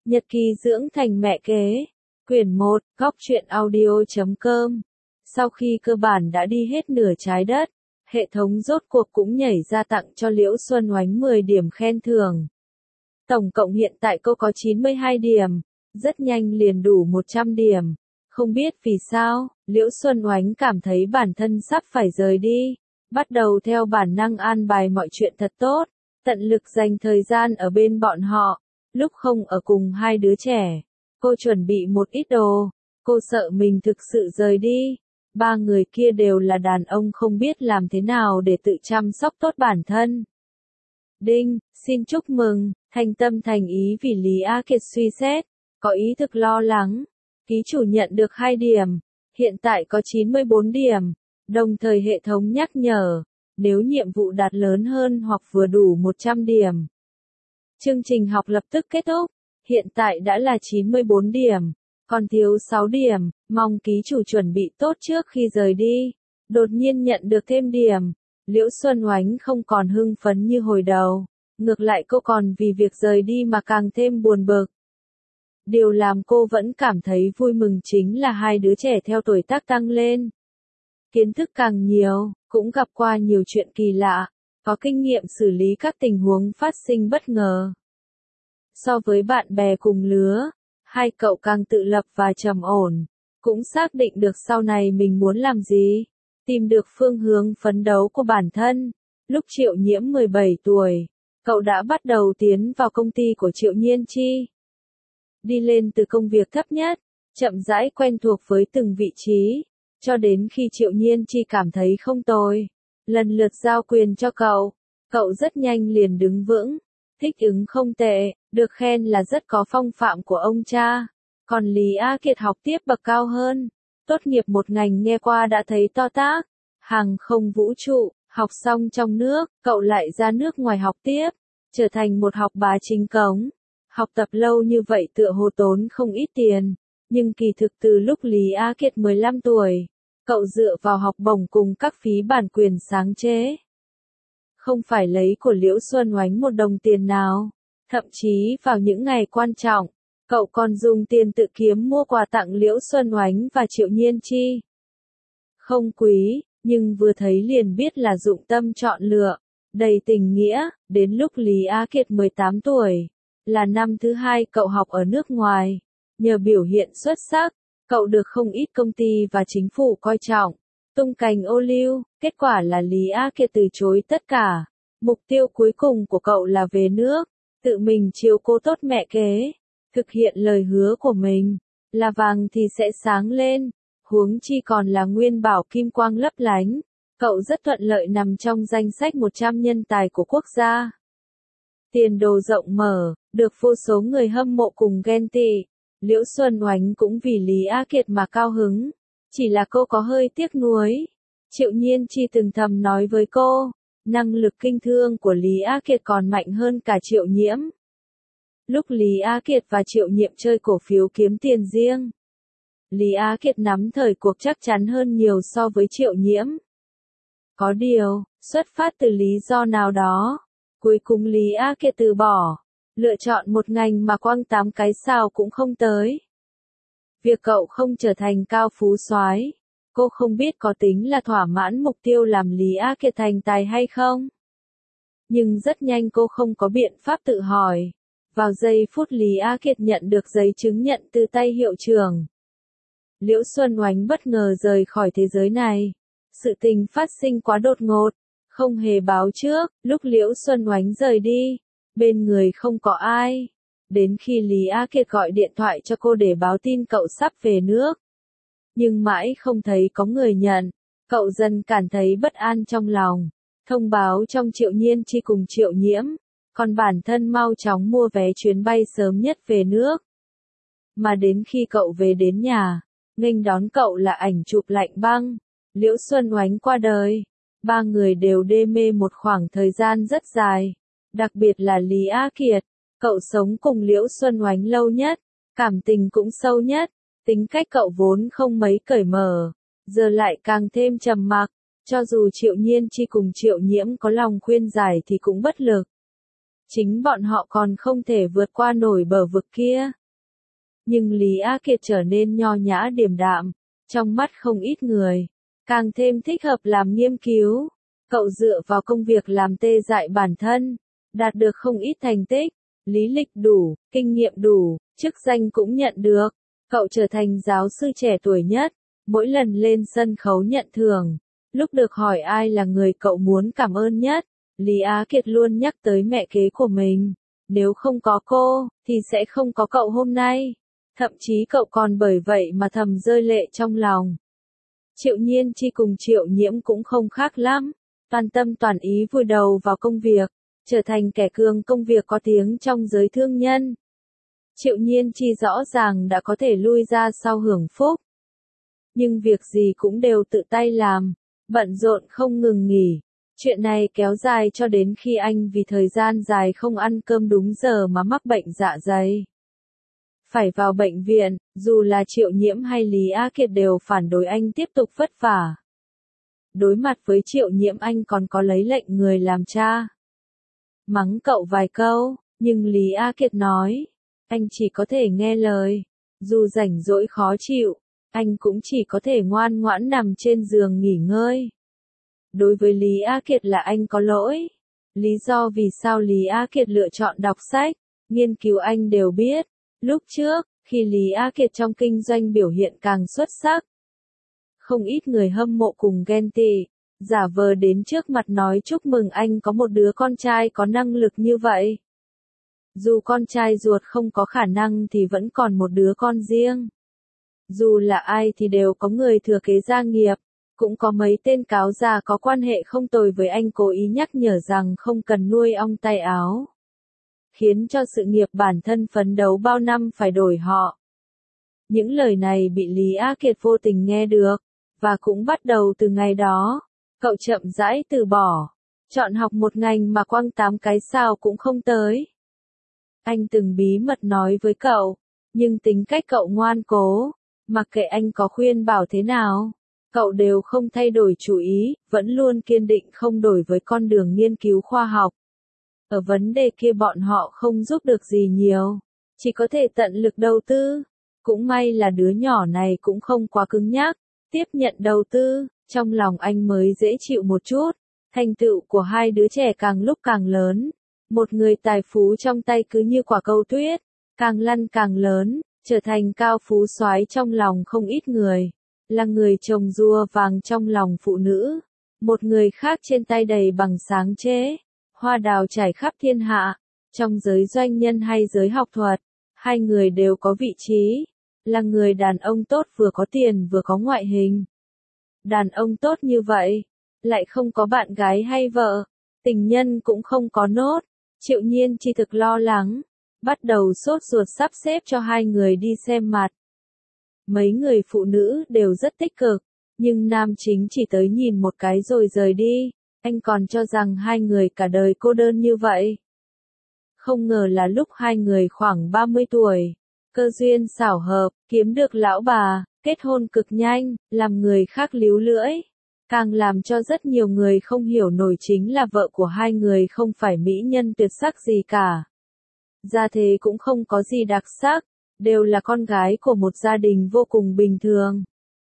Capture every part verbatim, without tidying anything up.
Nhật ký dưỡng thành mẹ kế. Quyển một, góc truyện audio chấm com. Sau khi cơ bản đã đi hết nửa trái đất, hệ thống rốt cuộc cũng nhảy ra tặng cho Liễu Xuân Oánh mười điểm khen thưởng. Tổng cộng hiện tại cô có chín mươi hai điểm, rất nhanh liền đủ một trăm điểm. Không biết vì sao, Liễu Xuân Oánh cảm thấy bản thân sắp phải rời đi, bắt đầu theo bản năng an bài mọi chuyện thật tốt, tận lực dành thời gian ở bên bọn họ. Lúc không ở cùng hai đứa trẻ, cô chuẩn bị một ít đồ, cô sợ mình thực sự rời đi. Ba người kia đều là đàn ông không biết làm thế nào để tự chăm sóc tốt bản thân. Đinh, xin chúc mừng, thành tâm thành ý vì Lý A Kiệt suy xét, có ý thực lo lắng. Ký chủ nhận được hai điểm, hiện tại có chín mươi bốn điểm, đồng thời hệ thống nhắc nhở, nếu nhiệm vụ đạt lớn hơn hoặc vừa đủ một trăm điểm. Chương trình học lập tức kết thúc, hiện tại đã là chín mươi bốn điểm, còn thiếu sáu điểm, mong ký chủ chuẩn bị tốt trước khi rời đi. Đột nhiên nhận được thêm điểm, Liễu Xuân Oánh không còn hưng phấn như hồi đầu, ngược lại cô còn vì việc rời đi mà càng thêm buồn bực. Điều làm cô vẫn cảm thấy vui mừng chính là hai đứa trẻ theo tuổi tác tăng lên. Kiến thức càng nhiều, cũng gặp qua nhiều chuyện kỳ lạ, có kinh nghiệm xử lý các tình huống phát sinh bất ngờ. So với bạn bè cùng lứa, hai cậu càng tự lập và trầm ổn, cũng xác định được sau này mình muốn làm gì, tìm được phương hướng phấn đấu của bản thân. Lúc Triệu Nhiễm mười bảy tuổi, cậu đã bắt đầu tiến vào công ty của Triệu Nhiên Chi. Đi lên từ công việc thấp nhất, chậm rãi quen thuộc với từng vị trí, cho đến khi Triệu Nhiên Chi cảm thấy không tồi, lần lượt giao quyền cho cậu, cậu rất nhanh liền đứng vững, thích ứng không tệ, được khen là rất có phong phạm của ông cha. Còn Lý A Kiệt học tiếp bậc cao hơn, tốt nghiệp một ngành nghe qua đã thấy to tát, hàng không vũ trụ, học xong trong nước, cậu lại ra nước ngoài học tiếp, trở thành một học bá chính cống. Học tập lâu như vậy tựa hồ tốn không ít tiền, nhưng kỳ thực từ lúc Lý A Kiệt mười lăm tuổi, cậu dựa vào học bổng cùng các phí bản quyền sáng chế. Không phải lấy của Liễu Xuân Oánh một đồng tiền nào, thậm chí vào những ngày quan trọng, cậu còn dùng tiền tự kiếm mua quà tặng Liễu Xuân Oánh và Triệu Nhiên Chi. Không quý, nhưng vừa thấy liền biết là dụng tâm chọn lựa, đầy tình nghĩa. Đến lúc Lý A Kiệt mười tám tuổi, là năm thứ hai cậu học ở nước ngoài, nhờ biểu hiện xuất sắc, cậu được không ít công ty và chính phủ coi trọng, tung cành ô liu. Kết quả là Lý A Kiệt từ chối tất cả, mục tiêu cuối cùng của cậu là về nước, tự mình chiếu cố tốt mẹ kế, thực hiện lời hứa của mình, là vàng thì sẽ sáng lên, huống chi còn là nguyên bảo kim quang lấp lánh. Cậu rất thuận lợi nằm trong danh sách một trăm nhân tài của quốc gia. Tiền đồ rộng mở, được vô số người hâm mộ cùng ghen tị. Liễu Xuân Oánh cũng vì Lý A Kiệt mà cao hứng, chỉ là cô có hơi tiếc nuối. Triệu Nhiên Chi từng thầm nói với cô, năng lực kinh thương của Lý A Kiệt còn mạnh hơn cả Triệu Nhiễm. Lúc Lý A Kiệt và Triệu Nhiễm chơi cổ phiếu kiếm tiền riêng, Lý A Kiệt nắm thời cuộc chắc chắn hơn nhiều so với Triệu Nhiễm. Có điều, xuất phát từ lý do nào đó, cuối cùng Lý A Kiệt từ bỏ, lựa chọn một ngành mà quăng tám cái sao cũng không tới. Việc cậu không trở thành cao phú soái, cô không biết có tính là thỏa mãn mục tiêu làm Lý A Kiệt thành tài hay không. Nhưng rất nhanh cô không có biện pháp tự hỏi. Vào giây phút Lý A Kiệt nhận được giấy chứng nhận từ tay hiệu trưởng, Liễu Xuân Oánh bất ngờ rời khỏi thế giới này. Sự tình phát sinh quá đột ngột, không hề báo trước. Lúc Liễu Xuân Oánh rời đi, bên người không có ai. Đến khi Lý A Kiệt gọi điện thoại cho cô để báo tin cậu sắp về nước, nhưng mãi không thấy có người nhận, cậu dần cảm thấy bất an trong lòng. Thông báo trong Triệu Nhiên Chi cùng Triệu Nhiễm, còn bản thân mau chóng mua vé chuyến bay sớm nhất về nước. Mà đến khi cậu về đến nhà, nghênh đón cậu là ảnh chụp lạnh băng. Liễu Xuân Oánh qua đời. Ba người đều đê mê một khoảng thời gian rất dài. Đặc biệt là Lý A Kiệt, cậu sống cùng Liễu Xuân Oánh lâu nhất, cảm tình cũng sâu nhất. Tính cách cậu vốn không mấy cởi mở, giờ lại càng thêm trầm mặc. Cho dù Triệu Nhiên Chi cùng Triệu Nhiễm có lòng khuyên giải thì cũng bất lực. Chính bọn họ còn không thể vượt qua nổi bờ vực kia. Nhưng Lý Á Kiệt trở nên nho nhã điềm đạm, trong mắt không ít người, càng thêm thích hợp làm nghiên cứu. Cậu dựa vào công việc làm tê dại bản thân, đạt được không ít thành tích, lý lịch đủ, kinh nghiệm đủ, chức danh cũng nhận được. Cậu trở thành giáo sư trẻ tuổi nhất, mỗi lần lên sân khấu nhận thưởng, lúc được hỏi ai là người cậu muốn cảm ơn nhất, Lý Á Kiệt luôn nhắc tới mẹ kế của mình. Nếu không có cô, thì sẽ không có cậu hôm nay. Thậm chí cậu còn bởi vậy mà thầm rơi lệ trong lòng. Triệu Nhiên Chi cùng Triệu Nhiễm cũng không khác lắm, toàn tâm toàn ý vùi đầu vào công việc, trở thành kẻ cường công việc có tiếng trong giới thương nhân. Triệu Nhiên Chi rõ ràng đã có thể lui ra sau hưởng phúc. Nhưng việc gì cũng đều tự tay làm, bận rộn không ngừng nghỉ. Chuyện này kéo dài cho đến khi anh vì thời gian dài không ăn cơm đúng giờ mà mắc bệnh dạ dày. Phải vào bệnh viện, dù là Triệu Nhiễm hay Lý Á Kiệt đều phản đối anh tiếp tục vất vả. Đối mặt với Triệu Nhiễm anh còn có lấy lệnh người làm cha. Mắng cậu vài câu, nhưng Lý Á Kiệt nói, anh chỉ có thể nghe lời. Dù rảnh rỗi khó chịu, anh cũng chỉ có thể ngoan ngoãn nằm trên giường nghỉ ngơi. Đối với Lý Á Kiệt là anh có lỗi. Lý do vì sao Lý Á Kiệt lựa chọn đọc sách, nghiên cứu anh đều biết. Lúc trước, khi Lý Á Kiệt trong kinh doanh biểu hiện càng xuất sắc, không ít người hâm mộ cùng ghen tị, giả vờ đến trước mặt nói chúc mừng anh có một đứa con trai có năng lực như vậy. Dù con trai ruột không có khả năng thì vẫn còn một đứa con riêng. Dù là ai thì đều có người thừa kế gia nghiệp, cũng có mấy tên cáo già có quan hệ không tồi với anh cố ý nhắc nhở rằng không cần nuôi ong tay áo. Khiến cho sự nghiệp bản thân phấn đấu bao năm phải đổi họ. Những lời này bị Lý Á Kiệt vô tình nghe được, và cũng bắt đầu từ ngày đó, cậu chậm rãi từ bỏ, chọn học một ngành mà quăng tám cái sao cũng không tới. Anh từng bí mật nói với cậu, nhưng tính cách cậu ngoan cố, mặc kệ anh có khuyên bảo thế nào, cậu đều không thay đổi chủ ý, vẫn luôn kiên định không đổi với con đường nghiên cứu khoa học. Ở vấn đề kia bọn họ không giúp được gì nhiều, chỉ có thể tận lực đầu tư. Cũng may là đứa nhỏ này cũng không quá cứng nhắc, tiếp nhận đầu tư, trong lòng anh mới dễ chịu một chút. Thành tựu của hai đứa trẻ càng lúc càng lớn, một người tài phú trong tay cứ như quả cầu tuyết, càng lăn càng lớn, trở thành cao phú soái trong lòng không ít người, là người trồng rua vàng trong lòng phụ nữ. Một người khác trên tay đầy bằng sáng chế, hoa đào trải khắp thiên hạ, trong giới doanh nhân hay giới học thuật, hai người đều có vị trí, là người đàn ông tốt vừa có tiền vừa có ngoại hình. Đàn ông tốt như vậy, lại không có bạn gái hay vợ, tình nhân cũng không có nốt. Triệu Nhiên Chi thực lo lắng, bắt đầu sốt ruột sắp xếp cho hai người đi xem mặt. Mấy người phụ nữ đều rất tích cực, nhưng nam chính chỉ tới nhìn một cái rồi rời đi, anh còn cho rằng hai người cả đời cô đơn như vậy. Không ngờ là lúc hai người khoảng ba mươi tuổi, cơ duyên xảo hợp, kiếm được lão bà, kết hôn cực nhanh, làm người khác líu lưỡi. Càng làm cho rất nhiều người không hiểu nổi chính là vợ của hai người không phải mỹ nhân tuyệt sắc gì cả. Gia thế cũng không có gì đặc sắc, đều là con gái của một gia đình vô cùng bình thường.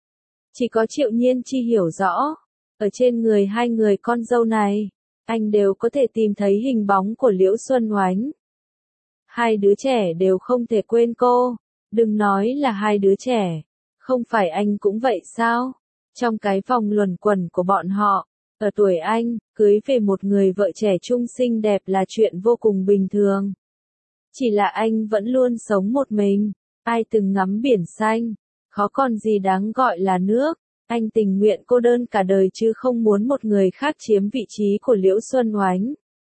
Chỉ có Triệu Nhiên Chi hiểu rõ, ở trên người hai người con dâu này, anh đều có thể tìm thấy hình bóng của Liễu Xuân Oánh. Hai đứa trẻ đều không thể quên cô, đừng nói là hai đứa trẻ, không phải anh cũng vậy sao? Trong cái vòng luẩn quẩn của bọn họ, ở tuổi anh, cưới về một người vợ trẻ trung xinh đẹp là chuyện vô cùng bình thường. Chỉ là anh vẫn luôn sống một mình, ai từng ngắm biển xanh, khó còn gì đáng gọi là nước, anh tình nguyện cô đơn cả đời chứ không muốn một người khác chiếm vị trí của Liễu Xuân Oánh.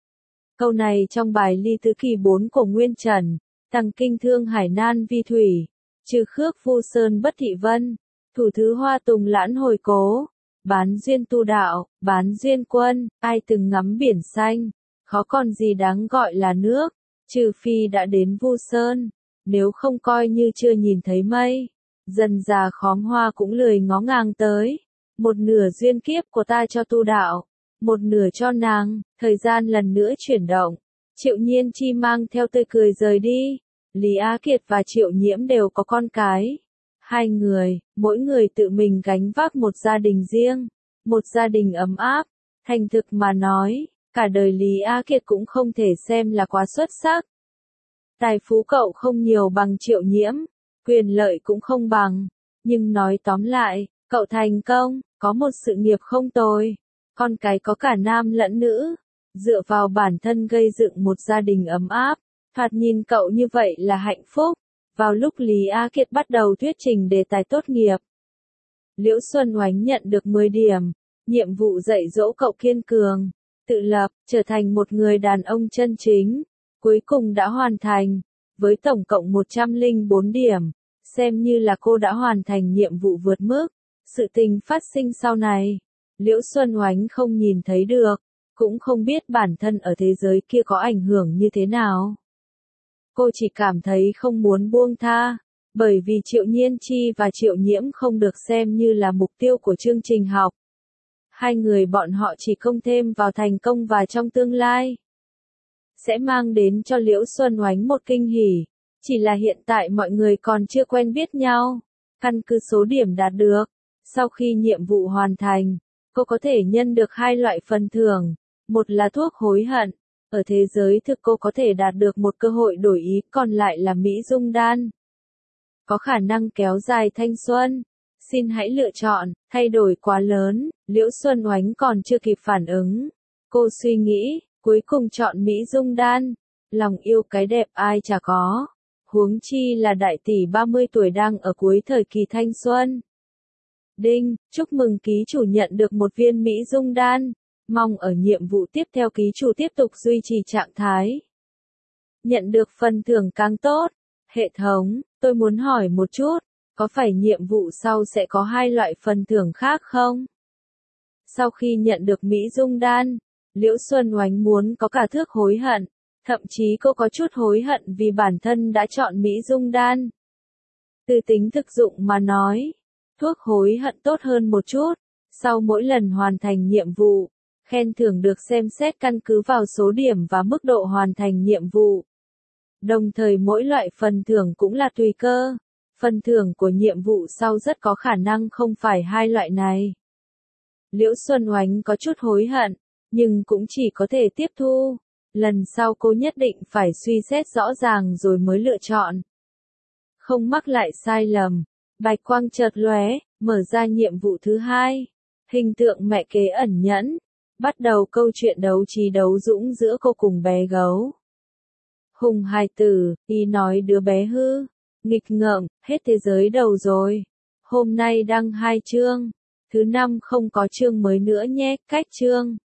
Câu này trong bài Ly Tứ Kỳ bốn của Nguyên Trần, Tằng Kinh Thương Hải Nan Vi Thủy, Trừ Khước Vu Sơn Bất Thị Vân, Thủ Thứ Hoa Tùng Lãn Hồi Cố, Bán Duyên Tu Đạo, Bán Duyên Quân, ai từng ngắm biển xanh, khó còn gì đáng gọi là nước, trừ phi đã đến Vu Sơn, nếu không coi như chưa nhìn thấy mây. Dần già khóm hoa cũng lười ngó ngàng tới, một nửa duyên kiếp của ta cho tu đạo, một nửa cho nàng, thời gian lần nữa chuyển động, Triệu Nhiên Chi mang theo tươi cười rời đi. Lý Á Kiệt và Triệu Nhiễm đều có con cái. Hai người, mỗi người tự mình gánh vác một gia đình riêng, một gia đình ấm áp. Thành thực mà nói, cả đời Lý Á Kiệt cũng không thể xem là quá xuất sắc. Tài phú cậu không nhiều bằng Triệu Nhiễm, quyền lợi cũng không bằng, nhưng nói tóm lại, cậu thành công, có một sự nghiệp không tồi, con cái có cả nam lẫn nữ, dựa vào bản thân gây dựng một gia đình ấm áp, thoạt nhìn cậu như vậy là hạnh phúc. Vào lúc Lý Á Kiệt bắt đầu thuyết trình đề tài tốt nghiệp, Liễu Xuân Oánh nhận được mười điểm, nhiệm vụ dạy dỗ cậu kiên cường, tự lập, trở thành một người đàn ông chân chính, cuối cùng đã hoàn thành, với tổng cộng một trăm lẻ bốn điểm, xem như là cô đã hoàn thành nhiệm vụ vượt mức. Sự tình phát sinh sau này, Liễu Xuân Oánh không nhìn thấy được, cũng không biết bản thân ở thế giới kia có ảnh hưởng như thế nào. Cô chỉ cảm thấy không muốn buông tha, bởi vì Triệu Nhiên Chi và Triệu Nhiễm không được xem như là mục tiêu của chương trình học. Hai người bọn họ chỉ công thêm vào thành công và trong tương lai sẽ mang đến cho Liễu Xuân Oánh một kinh hỉ, chỉ là hiện tại mọi người còn chưa quen biết nhau. Căn cứ số điểm đạt được, sau khi nhiệm vụ hoàn thành, cô có thể nhân được hai loại phần thưởng, một là thuốc hối hận. Ở thế giới thực cô có thể đạt được một cơ hội đổi ý, còn lại là Mỹ Dung Đan. Có khả năng kéo dài thanh xuân. Xin hãy lựa chọn, thay đổi quá lớn, Liễu Xuân Oánh còn chưa kịp phản ứng. Cô suy nghĩ, cuối cùng chọn Mỹ Dung Đan. Lòng yêu cái đẹp ai chả có. Huống chi là đại tỷ ba mươi tuổi đang ở cuối thời kỳ thanh xuân. Đinh, chúc mừng ký chủ nhận được một viên Mỹ Dung Đan. Mong ở nhiệm vụ tiếp theo ký chủ tiếp tục duy trì trạng thái. Nhận được phần thưởng càng tốt. Hệ thống, tôi muốn hỏi một chút, có phải nhiệm vụ sau sẽ có hai loại phần thưởng khác không? Sau khi nhận được Mỹ Dung Đan, Liễu Xuân Oánh muốn có cả thước hối hận, thậm chí cô có chút hối hận vì bản thân đã chọn Mỹ Dung Đan. Từ tính thực dụng mà nói, thuốc hối hận tốt hơn một chút, sau mỗi lần hoàn thành nhiệm vụ. Khen thưởng được xem xét căn cứ vào số điểm và mức độ hoàn thành nhiệm vụ. Đồng thời mỗi loại phần thưởng cũng là tùy cơ. Phần thưởng của nhiệm vụ sau rất có khả năng không phải hai loại này. Liễu Xuân Oánh có chút hối hận, nhưng cũng chỉ có thể tiếp thu. Lần sau cô nhất định phải suy xét rõ ràng rồi mới lựa chọn. Không mắc lại sai lầm. Bạch quang chợt lóe, mở ra nhiệm vụ thứ hai. Hình tượng mẹ kế ẩn nhẫn. Bắt đầu câu chuyện đấu trí đấu dũng giữa cô cùng bé gấu. Hùng hài tử, y nói đứa bé hư, nghịch ngợm, hết thế giới đầu rồi. Hôm nay đăng hai chương, thứ năm không có chương mới nữa nhé, cách chương.